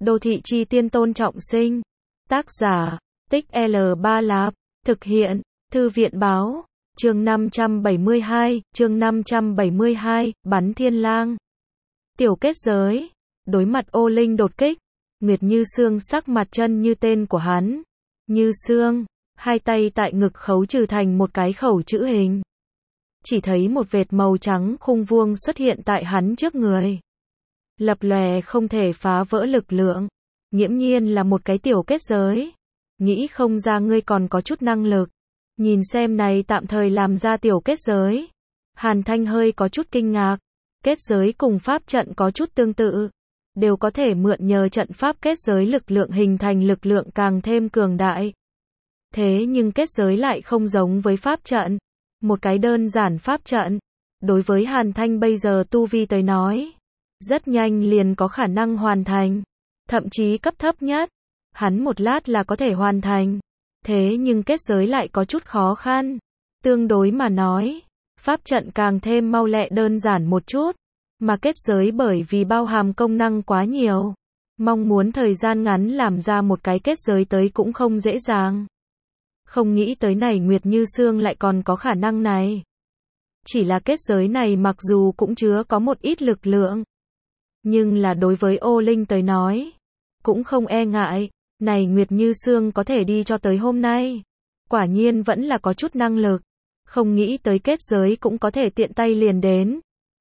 Đô thị chi tiên Tôn Trọng Sinh. Tác giả, Tích L3 Lạp. Thực hiện, Thư viện báo. Chương 572, bắn thiên lang. Tiểu kết giới. Đối mặt Ô Linh đột kích, Nguyệt Như Sương sắc mặt chân như tên của hắn. Như Sương, hai tay tại ngực khấu trừ thành một cái khẩu chữ hình. Chỉ thấy một vệt màu trắng khung vuông xuất hiện tại hắn trước người. Lập lòe không thể phá vỡ lực lượng. Nghiễm nhiên là một cái tiểu kết giới. Nghĩ không ra ngươi còn có chút năng lực. Nhìn xem này tạm thời làm ra tiểu kết giới. Hàn Thanh hơi có chút kinh ngạc. Kết giới cùng pháp trận có chút tương tự. Đều có thể mượn nhờ trận pháp kết giới lực lượng hình thành lực lượng càng thêm cường đại. Thế nhưng kết giới lại không giống với pháp trận. Một cái đơn giản pháp trận. Đối với Hàn Thanh bây giờ tu vi tới nói. Rất nhanh liền có khả năng hoàn thành. Thậm chí cấp thấp nhất. Hắn một lát là có thể hoàn thành. Thế nhưng kết giới lại có chút khó khăn. Tương đối mà nói. Pháp trận càng thêm mau lẹ đơn giản một chút. Mà kết giới bởi vì bao hàm công năng quá nhiều. Mong muốn thời gian ngắn làm ra một cái kết giới tới cũng không dễ dàng. Không nghĩ tới này Nguyệt Như Sương lại còn có khả năng này. Chỉ là kết giới này mặc dù cũng chứa có một ít lực lượng. Nhưng là đối với Ô Linh tới nói. Cũng không e ngại. Này Nguyệt Như Sương có thể đi cho tới hôm nay. Quả nhiên vẫn là có chút năng lực. Không nghĩ tới kết giới cũng có thể tiện tay liền đến.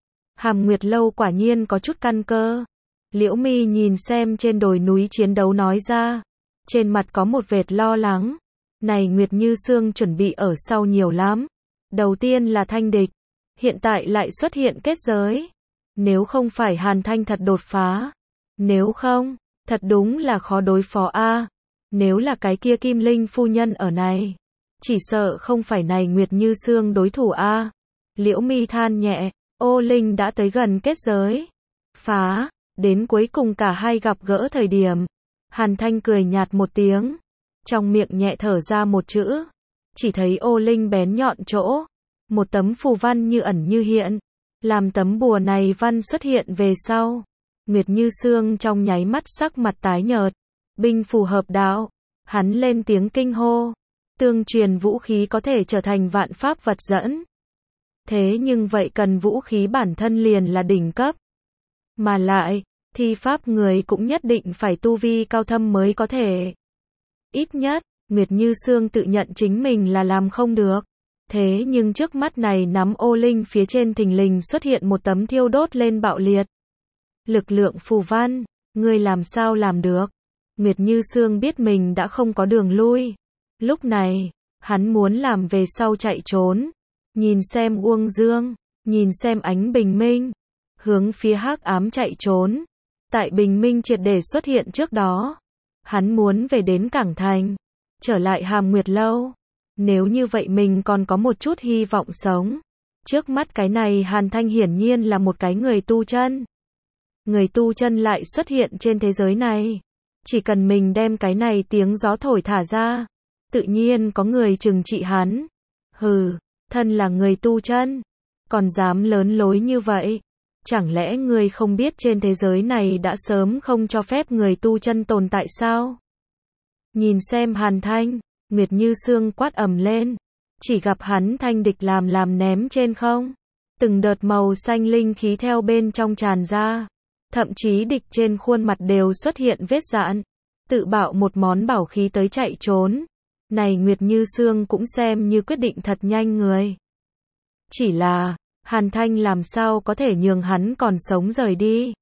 Hàm Nguyệt Lâu quả nhiên có chút căn cơ. Liễu Mi nhìn xem trên đồi núi chiến đấu nói ra. Trên mặt có một vệt lo lắng. Này Nguyệt Như Sương chuẩn bị ở sau nhiều lắm. Đầu tiên là thanh địch. Hiện tại lại xuất hiện kết giới. Nếu không phải Hàn Thanh thật đột phá. Nếu không, thật đúng là khó đối phó a. Nếu là cái kia Kim Linh phu nhân ở này. Chỉ sợ không phải này Nguyệt Như Sương đối thủ a. Liễu Mi than nhẹ. Ô Linh đã tới gần kết giới. Phá. Đến cuối cùng cả hai gặp gỡ thời điểm. Hàn Thanh cười nhạt một tiếng. Trong miệng nhẹ thở ra một chữ. Chỉ thấy Ô Linh bén nhọn chỗ. Một tấm phù văn như ẩn như hiện. Làm tấm bùa này văn xuất hiện về sau. Nguyệt Như Sương trong nháy mắt sắc mặt tái nhợt. Binh phù hợp đạo. Hắn lên tiếng kinh hô. Tương truyền vũ khí có thể trở thành vạn pháp vật dẫn. Thế nhưng vậy cần vũ khí bản thân liền là đỉnh cấp. Mà lại, thi pháp người cũng nhất định phải tu vi cao thâm mới có thể. Ít nhất, Nguyệt Như Sương tự nhận chính mình là làm không được. Thế nhưng trước mắt này nắm Ô Linh phía trên thình lình xuất hiện một tấm thiêu đốt lên bạo liệt. Lực lượng phù văn, ngươi làm sao làm được? Nguyệt Như Sương biết mình đã không có đường lui. Lúc này, hắn muốn làm về sau chạy trốn. Nhìn xem Uông Dương, nhìn xem ánh bình minh. Hướng phía hắc ám chạy trốn. Tại bình minh triệt để xuất hiện trước đó. Hắn muốn về đến Cảng Thành. Trở lại Hàm Nguyệt Lâu. Nếu như vậy mình còn có một chút hy vọng sống. Trước mắt cái này Hàn Thanh hiển nhiên là một cái người tu chân. Người tu chân lại xuất hiện trên thế giới này. Chỉ cần mình đem cái này tiếng gió thổi thả ra. Tự nhiên có người trừng trị hắn. Hừ, thân là người tu chân. Còn dám lớn lối như vậy. Chẳng lẽ ngươi không biết trên thế giới này đã sớm không cho phép người tu chân tồn tại sao? Nhìn xem Hàn Thanh. Nguyệt Như Sương quát ầm lên. Chỉ gặp hắn thanh địch làm ném trên không. Từng đợt màu xanh linh khí theo bên trong tràn ra. Thậm chí địch trên khuôn mặt đều xuất hiện vết dạn. Tự bạo một món bảo khí tới chạy trốn. Này Nguyệt Như Sương cũng xem như quyết định thật nhanh người. Chỉ là, Hàn Thanh làm sao có thể nhường hắn còn sống rời đi.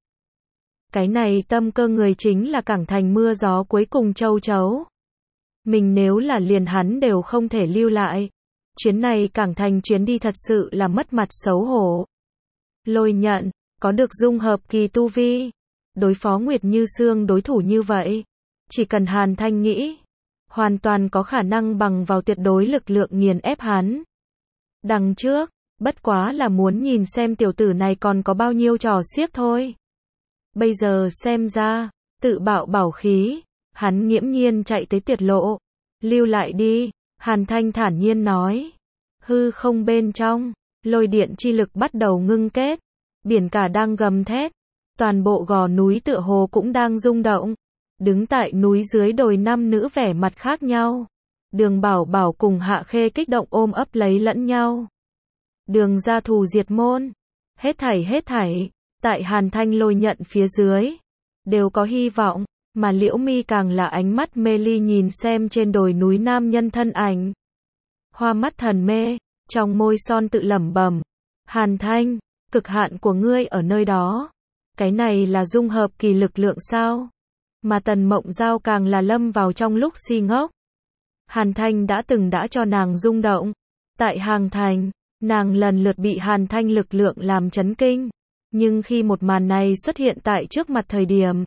Cái này tâm cơ người chính là Cảng Thành mưa gió cuối cùng châu chấu. Mình nếu là liền hắn đều không thể lưu lại. Chuyến này Cảng Thành chuyến đi thật sự là mất mặt xấu hổ. Lôi Nhận, có được dung hợp kỳ tu vi. Đối phó Nguyệt Như Sương đối thủ như vậy. Chỉ cần Hàn Thanh nghĩ. Hoàn toàn có khả năng bằng vào tuyệt đối lực lượng nghiền ép hắn. Đằng trước, bất quá là muốn nhìn xem tiểu tử này còn có bao nhiêu trò xiếc thôi. Bây giờ xem ra, tự bạo bảo khí. Hắn nghiễm nhiên chạy tới tuyệt lộ. Lưu lại đi, Hàn Thanh thản nhiên nói. Hư không bên trong, lôi điện chi lực bắt đầu ngưng kết. Biển cả đang gầm thét. Toàn bộ gò núi tựa hồ cũng đang rung động. Đứng tại núi dưới đồi, nam nữ vẻ mặt khác nhau. Đường Bảo Bảo cùng Hạ Khê kích động ôm ấp lấy lẫn nhau. Đường gia thù diệt môn. Hết thảy, tại Hàn Thanh lôi nhận phía dưới, đều có hy vọng, mà Liễu Mi càng là ánh mắt mê ly nhìn xem trên đồi núi nam nhân thân ảnh. Hoa mắt thần mê, trong môi son tự lẩm bẩm. Hàn Thanh, cực hạn của ngươi ở nơi đó. Cái này là dung hợp kỳ lực lượng sao? Mà Tần Mộng Giao càng là lâm vào trong lúc si ngốc. Hàn Thanh đã cho nàng rung động. Tại Hàng Thành, nàng lần lượt bị Hàn Thanh lực lượng làm chấn kinh. Nhưng khi một màn này xuất hiện tại trước mặt thời điểm,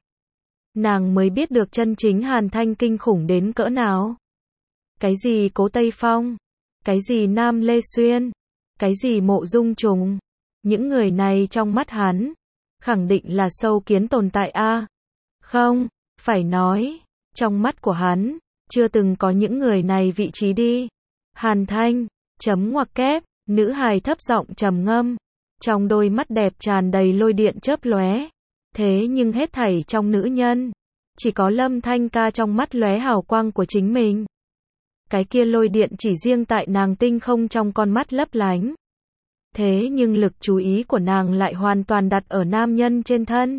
nàng mới biết được chân chính Hàn Thanh kinh khủng đến cỡ nào. Cái gì Cố Tây Phong, cái gì Nam Lê Xuyên, cái gì Mộ Dung Trùng, những người này trong mắt hắn, khẳng định là sâu kiến tồn tại a. Không, phải nói, trong mắt của hắn, chưa từng có những người này vị trí đi. Hàn Thanh, chấm ngoặc kép, nữ hài thấp giọng trầm ngâm, trong đôi mắt đẹp tràn đầy lôi điện chớp lóe. Thế nhưng hết thảy trong nữ nhân, chỉ có Lâm Thanh Ca trong mắt lóe hào quang của chính mình. Cái kia lôi điện chỉ riêng tại nàng tinh không trong con mắt lấp lánh. Thế nhưng lực chú ý của nàng lại hoàn toàn đặt ở nam nhân trên thân.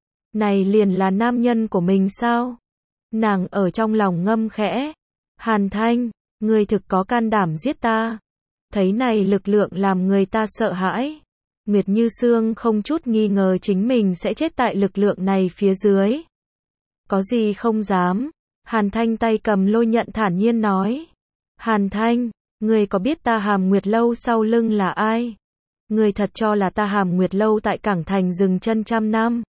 Này liền là nam nhân của mình sao? Nàng ở trong lòng ngâm khẽ. Hàn Thanh, ngươi thực có can đảm giết ta. Thấy này lực lượng làm người ta sợ hãi. Nguyệt Như Sương không chút nghi ngờ chính mình sẽ chết tại lực lượng này phía dưới. Có gì không dám. Hàn Thanh tay cầm lôi nhận thản nhiên nói. Hàn Thanh, ngươi có biết ta Hàm Nguyệt Lâu sau lưng là ai? Ngươi thật cho là ta Hàm Nguyệt Lâu tại Cảng Thành dừng chân trăm năm?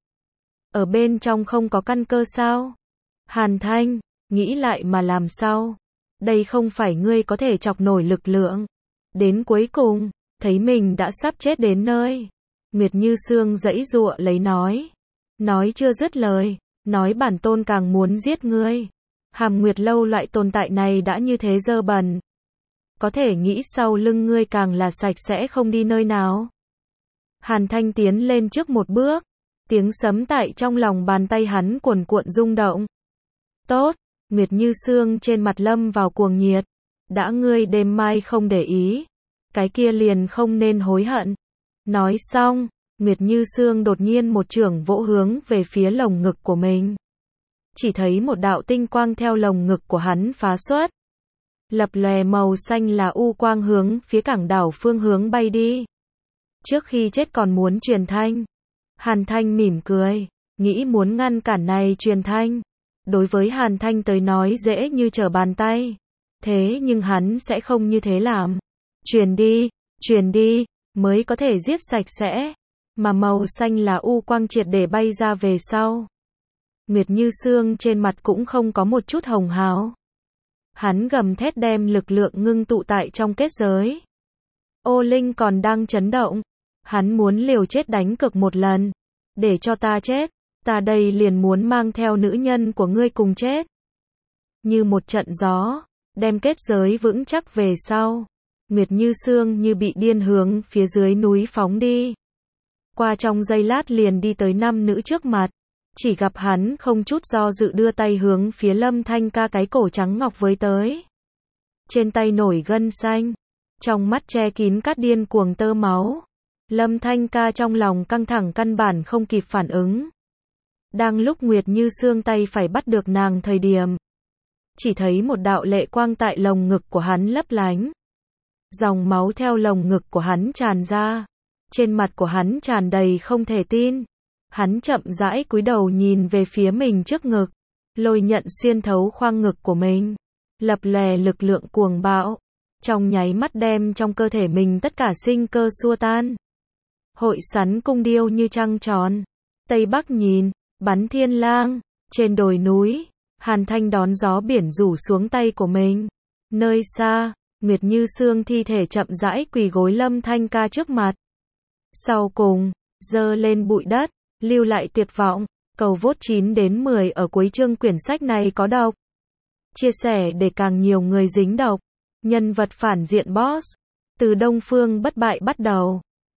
Ở bên trong không có căn cơ sao? Hàn Thanh, nghĩ lại mà làm sao? Đây không phải ngươi có thể chọc nổi lực lượng. Đến cuối cùng, thấy mình đã sắp chết đến nơi. Nguyệt Như Sương giãy giụa lấy nói. Nói chưa dứt lời, nói bản tôn càng muốn giết ngươi. Hàm Nguyệt Lâu loại tồn tại này đã như thế dơ bẩn. Có thể nghĩ sau lưng ngươi càng là sạch sẽ không đi nơi nào. Hàn Thanh tiến lên trước một bước. Tiếng sấm tại trong lòng bàn tay hắn cuồn cuộn rung động. Tốt, Nguyệt Như Sương trên mặt lâm vào cuồng nhiệt. Đã ngươi đêm mai không để ý, cái kia liền không nên hối hận. Nói xong, Nguyệt Như Sương đột nhiên một chưởng vỗ hướng về phía lồng ngực của mình. Chỉ thấy một đạo tinh quang theo lồng ngực của hắn phá xuất. Lập lòe màu xanh là u quang hướng phía Cảng Đảo phương hướng bay đi. Trước khi chết còn muốn truyền thanh. Hàn Thanh mỉm cười, nghĩ muốn ngăn cản này truyền thanh. Đối với Hàn Thanh tới nói dễ như trở bàn tay. Thế nhưng hắn sẽ không như thế làm. Truyền đi, mới có thể giết sạch sẽ. Mà màu xanh là u quang triệt để bay ra về sau. Nguyệt Như Sương trên mặt cũng không có một chút hồng hào. Hắn gầm thét đem lực lượng ngưng tụ tại trong kết giới. Ô Linh còn đang chấn động. Hắn muốn liều chết đánh cược một lần. Để cho ta chết, ta đây liền muốn mang theo nữ nhân của ngươi cùng chết. Như một trận gió, đem kết giới vững chắc về sau. Nguyệt Như Sương như bị điên hướng phía dưới núi phóng đi. Qua trong giây lát liền đi tới nam nữ trước mặt. Chỉ gặp hắn không chút do dự đưa tay hướng phía Lâm Thanh Ca cái cổ trắng ngọc với tới. Trên tay nổi gân xanh. Trong mắt che kín cát điên cuồng tơ máu. Lâm Thanh Ca trong lòng căng thẳng căn bản không kịp phản ứng. Đang lúc Nguyệt Như Sương tay phải bắt được nàng thời điểm. Chỉ thấy một đạo lệ quang tại lồng ngực của hắn lấp lánh. Dòng máu theo lồng ngực của hắn tràn ra. Trên mặt của hắn tràn đầy không thể tin. Hắn chậm rãi cúi đầu nhìn về phía mình trước ngực. Lôi nhận xuyên thấu khoang ngực của mình. Lập lòe lực lượng cuồng bạo. Trong nháy mắt đem trong cơ thể mình tất cả sinh cơ xua tan. Hội sắn cung điêu như trăng tròn. Tây Bắc nhìn, bắn thiên lang. Trên đồi núi, Hàn Thanh đón gió biển rủ xuống tay của mình. Nơi xa, Nguyệt Như Sương thi thể chậm rãi quỳ gối Lâm Thanh Ca trước mặt. Sau cùng, giơ lên bụi đất, lưu lại tuyệt vọng. Cầu vote 9 đến 10 ở cuối chương quyển sách này có độc. Chia sẻ để càng nhiều người dính độc. Nhân vật phản diện boss. Từ Đông Phương bất bại bắt đầu.